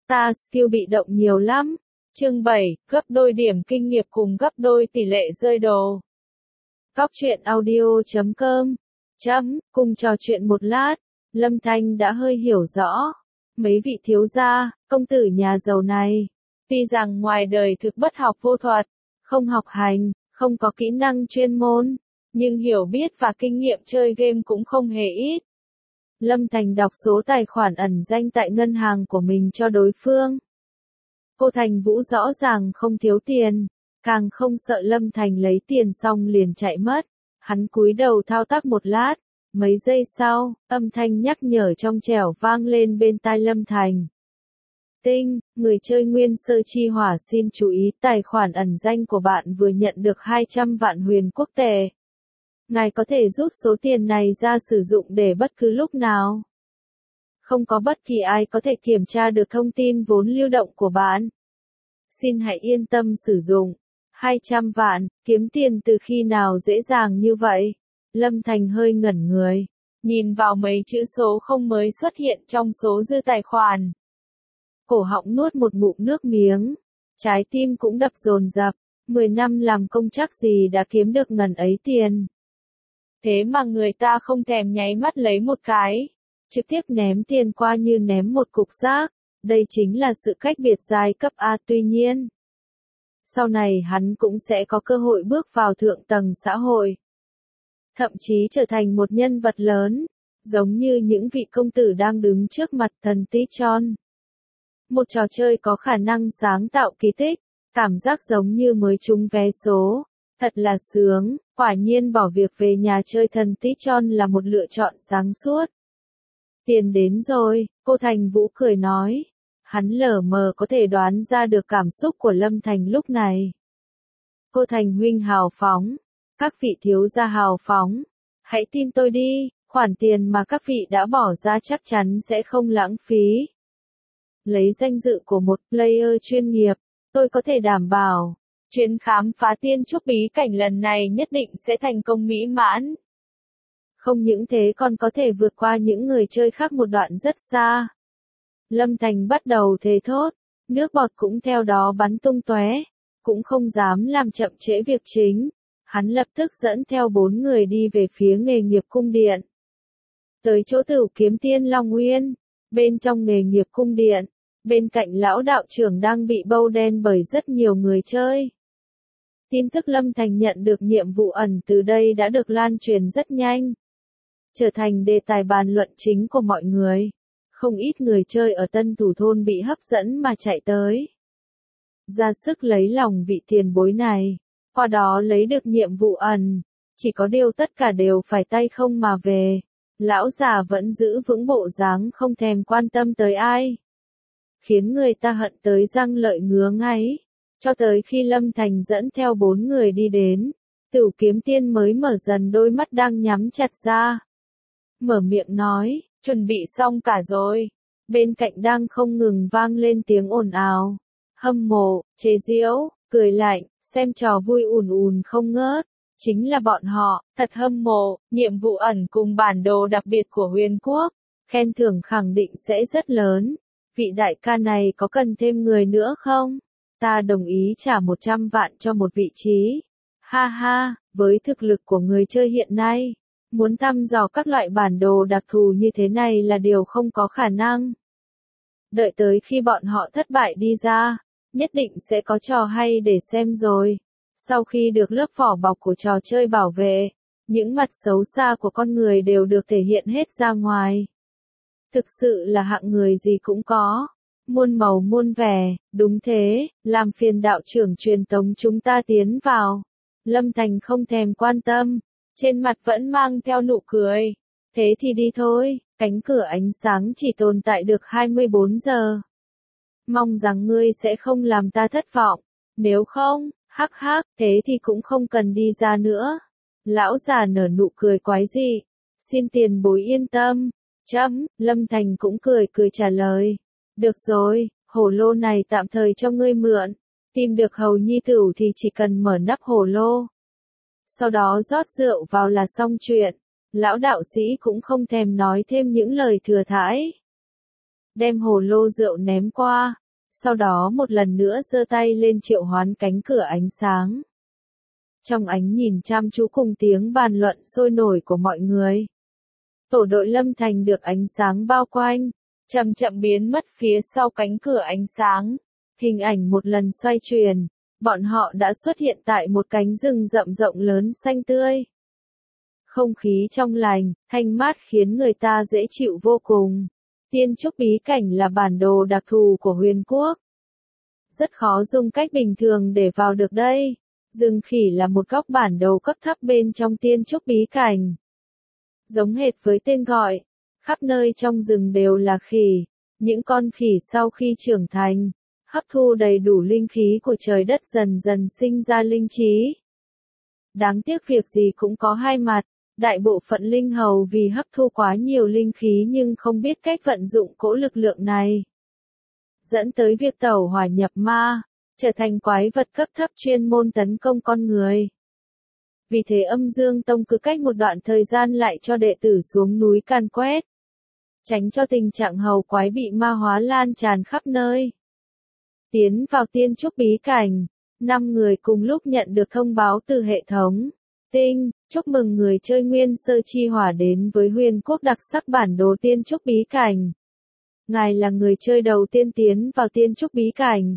Ta skill bị động nhiều lắm. Chương 7, gấp đôi điểm kinh nghiệm cùng gấp đôi tỷ lệ rơi đồ. Góc truyện audio.com cùng trò chuyện một lát, Lâm Thanh đã hơi hiểu rõ. Mấy vị thiếu gia, công tử nhà giàu này, tuy rằng ngoài đời thực bất học vô thuật, không học hành, không có kỹ năng chuyên môn, nhưng hiểu biết và kinh nghiệm chơi game cũng không hề ít. Lâm Thành đọc số tài khoản ẩn danh tại ngân hàng của mình cho đối phương. Cô Thành Vũ rõ ràng không thiếu tiền, càng không sợ Lâm Thành lấy tiền xong liền chạy mất. Hắn cúi đầu thao tác một lát, mấy giây sau, âm thanh nhắc nhở trong trẻo vang lên bên tai Lâm Thành. Tinh, người chơi Nguyên Sơ Chi Hỏa xin chú ý tài khoản ẩn danh của bạn vừa nhận được 200 vạn huyền quốc tệ. Ngài có thể rút số tiền này ra sử dụng để bất cứ lúc nào. Không có bất kỳ ai có thể kiểm tra được thông tin vốn lưu động của bạn. Xin hãy yên tâm sử dụng. 200 vạn, kiếm tiền từ khi nào dễ dàng như vậy? Lâm Thành hơi ngẩn người, nhìn vào mấy chữ số không mới xuất hiện trong số dư tài khoản. Cổ họng nuốt một ngụm nước miếng, trái tim cũng đập dồn dập, 10 năm làm công chắc gì đã kiếm được ngần ấy tiền. Thế mà người ta không thèm nháy mắt lấy một cái, trực tiếp ném tiền qua như ném một cục rác, đây chính là sự cách biệt giai cấp A. Tuy nhiên, sau này hắn cũng sẽ có cơ hội bước vào thượng tầng xã hội, thậm chí trở thành một nhân vật lớn, giống như những vị công tử đang đứng trước mặt thần Tichon. Một trò chơi có khả năng sáng tạo kỳ tích, cảm giác giống như mới trúng vé số, thật là sướng, quả nhiên bỏ việc về nhà chơi thần Tichon là một lựa chọn sáng suốt. Tiền đến rồi, cô Thành Vũ cười nói. Hắn lờ mờ có thể đoán ra được cảm xúc của Lâm Thành lúc này. Cô Thành huynh hào phóng, các vị thiếu gia hào phóng, hãy tin tôi đi, khoản tiền mà các vị đã bỏ ra chắc chắn sẽ không lãng phí. Lấy danh dự của một player chuyên nghiệp, tôi có thể đảm bảo, chuyến khám phá tiên trúc bí cảnh lần này nhất định sẽ thành công mỹ mãn. Không những thế còn có thể vượt qua những người chơi khác một đoạn rất xa. Lâm Thành bắt đầu thề thốt, nước bọt cũng theo đó bắn tung tóe, cũng không dám làm chậm trễ việc chính. Hắn lập tức dẫn theo 4 người đi về phía nghề nghiệp cung điện. Tới chỗ Tửu Kiếm Tiên Long Nguyên, bên trong nghề nghiệp cung điện, bên cạnh lão đạo trưởng đang bị bâu đen bởi rất nhiều người chơi. Tin tức Lâm Thành nhận được nhiệm vụ ẩn từ đây đã được lan truyền rất nhanh, trở thành đề tài bàn luận chính của mọi người. Không ít người chơi ở Tân Thủ Thôn bị hấp dẫn mà chạy tới, ra sức lấy lòng vị tiền bối này, qua đó lấy được nhiệm vụ ẩn. Chỉ có điều tất cả đều phải tay không mà về. Lão già vẫn giữ vững bộ dáng không thèm quan tâm tới ai, khiến người ta hận tới răng lợi ngứa ngáy. Cho tới khi Lâm Thành dẫn theo 4 người đi đến, Tửu Kiếm Tiên mới mở dần đôi mắt đang nhắm chặt ra, mở miệng nói. Chuẩn bị xong cả rồi. Bên cạnh đang không ngừng vang lên tiếng ồn ào, hâm mộ, chế giễu, cười lạnh, xem trò vui ùn ùn không ngớt. Chính là bọn họ, thật hâm mộ, nhiệm vụ ẩn cùng bản đồ đặc biệt của Huyền Quốc. Khen thưởng khẳng định sẽ rất lớn. Vị đại ca này có cần thêm người nữa không? Ta đồng ý trả 100 vạn cho một vị trí. Ha ha, với thực lực của người chơi hiện nay, muốn thăm dò các loại bản đồ đặc thù như thế này là điều không có khả năng. Đợi tới khi bọn họ thất bại đi ra, nhất định sẽ có trò hay để xem rồi. Sau khi được lớp vỏ bọc của trò chơi bảo vệ, những mặt xấu xa của con người đều được thể hiện hết ra ngoài. Thực sự là hạng người gì cũng có, muôn màu muôn vẻ, đúng thế, làm phiền đạo trưởng truyền tống chúng ta tiến vào. Lâm Thành không thèm quan tâm, trên mặt vẫn mang theo nụ cười. Thế thì đi thôi, cánh cửa ánh sáng chỉ tồn tại được 24 giờ. Mong rằng ngươi sẽ không làm ta thất vọng, nếu không, hắc hắc, thế thì cũng không cần đi ra nữa. Lão già nở nụ cười quái dị, xin tiền bối yên tâm. Lâm Thành cũng cười cười trả lời. Được rồi, hồ lô này tạm thời cho ngươi mượn. Tìm được hầu nhi tửu thì chỉ cần mở nắp hồ lô, sau đó rót rượu vào là xong chuyện. Lão đạo sĩ cũng không thèm nói thêm những lời thừa thãi. đem hồ lô rượu ném qua, sau đó một lần nữa giơ tay lên triệu hoán cánh cửa ánh sáng. Trong ánh nhìn chăm chú cùng tiếng bàn luận sôi nổi của mọi người, tổ đội Lâm Thành được ánh sáng bao quanh, chậm chậm biến mất phía sau cánh cửa ánh sáng. Hình ảnh một lần xoay chuyển, bọn họ đã xuất hiện tại một cánh rừng rậm rộng lớn xanh tươi. Không khí trong lành, thanh mát khiến người ta dễ chịu vô cùng. Tiên trúc bí cảnh là bản đồ đặc thù của Huyền Quốc. Rất khó dùng cách bình thường để vào được đây. Rừng khỉ là một góc bản đồ cấp thấp bên trong tiên trúc bí cảnh. Giống hệt với tên gọi, khắp nơi trong rừng đều là khỉ. Những con khỉ sau khi trưởng thành, hấp thu đầy đủ linh khí của trời đất dần dần sinh ra linh trí. Đáng tiếc việc gì cũng có hai mặt, đại bộ phận linh hầu vì hấp thu quá nhiều linh khí nhưng không biết cách vận dụng cỗ lực lượng này, dẫn tới việc tẩu hỏa nhập ma, trở thành quái vật cấp thấp chuyên môn tấn công con người. Vì thế Âm Dương Tông cứ cách một đoạn thời gian lại cho đệ tử xuống núi càn quét, tránh cho tình trạng hầu quái bị ma hóa lan tràn khắp nơi. Tiến vào tiên trúc bí cảnh, 5 người cùng lúc nhận được thông báo từ hệ thống. Tinh, chúc mừng người chơi Nguyên Sơ Chi Hỏa đến với Huyền Quốc đặc sắc bản đồ tiên trúc bí cảnh. Ngài là người chơi đầu tiên tiến vào tiên trúc bí cảnh.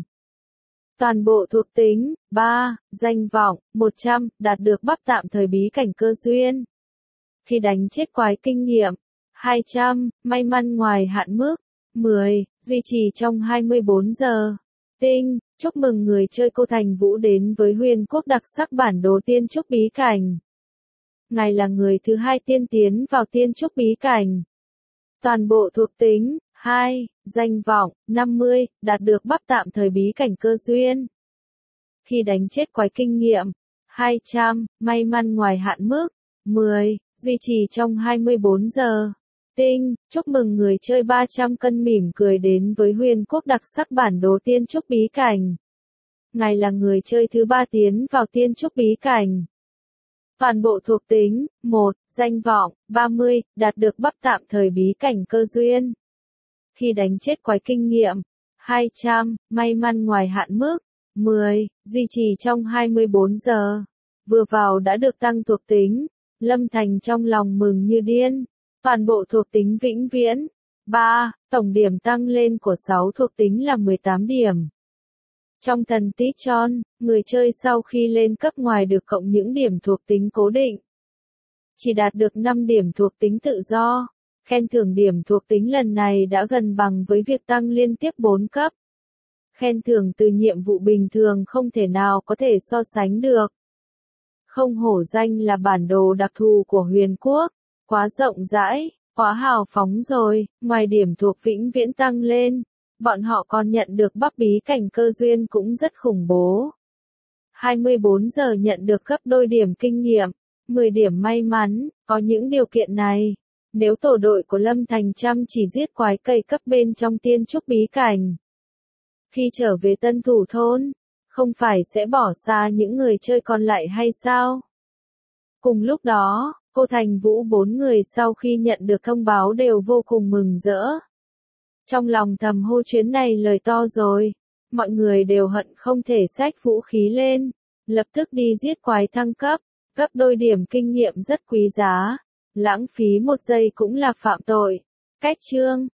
Toàn bộ thuộc tính, 3, danh vọng, 100, đạt được bắp tạm thời bí cảnh cơ duyên. Khi đánh chết quái kinh nghiệm, 200, may mắn ngoài hạn mức, 10, duy trì trong 24 giờ. Tinh, chúc mừng người chơi Cô Thành Vũ đến với Huyền Quốc đặc sắc bản đồ tiên trúc bí cảnh. Ngài là người thứ 2 tiên tiến vào tiên trúc bí cảnh. Toàn bộ thuộc tính, 2, danh vọng, 50, đạt được bắp tạm thời bí cảnh cơ duyên. Khi đánh chết quái kinh nghiệm, 200, may mắn ngoài hạn mức, 10, duy trì trong 24 giờ. Tinh, chúc mừng người chơi 300 cân mỉm cười đến với Huyền Quốc đặc sắc bản đồ tiên trúc bí cảnh. Ngài là người chơi thứ 3 tiến vào tiên trúc bí cảnh. Toàn bộ thuộc tính, 1, danh vọng, 30, đạt được bắp tạm thời bí cảnh cơ duyên. Khi đánh chết quái kinh nghiệm, 200, may mắn ngoài hạn mức, 10, duy trì trong 24 giờ. Vừa vào đã được tăng thuộc tính, Lâm Thành trong lòng mừng như điên. Toàn bộ thuộc tính vĩnh viễn. 3. Tổng điểm tăng lên của 6 thuộc tính là 18 điểm. Trong thần tích tròn, người chơi sau khi lên cấp ngoài được cộng những điểm thuộc tính cố định, chỉ đạt được 5 điểm thuộc tính tự do. Khen thưởng điểm thuộc tính lần này đã gần bằng với việc tăng liên tiếp 4 cấp. Khen thưởng từ nhiệm vụ bình thường không thể nào có thể so sánh được. Không hổ danh là bản đồ đặc thù của Huyền Quốc. Quá rộng rãi, quá hào phóng rồi, ngoài điểm thuộc vĩnh viễn tăng lên, bọn họ còn nhận được bắp bí cảnh cơ duyên cũng rất khủng bố. 24 giờ nhận được gấp đôi điểm kinh nghiệm, 10 điểm may mắn, có những điều kiện này. Nếu tổ đội của Lâm Thành chăm chỉ giết quái cây cấp bên trong tiên trúc bí cảnh, khi trở về tân thủ thôn, không phải sẽ bỏ xa những người chơi còn lại hay sao? Cùng lúc đó, Cô Thành Vũ 4 người sau khi nhận được thông báo đều vô cùng mừng rỡ. Trong lòng thầm hô chuyến này lời to rồi, mọi người đều hận không thể xách vũ khí lên, lập tức đi giết quái thăng cấp, gấp đôi điểm kinh nghiệm rất quý giá, lãng phí 1 giây cũng là phạm tội. Cách chương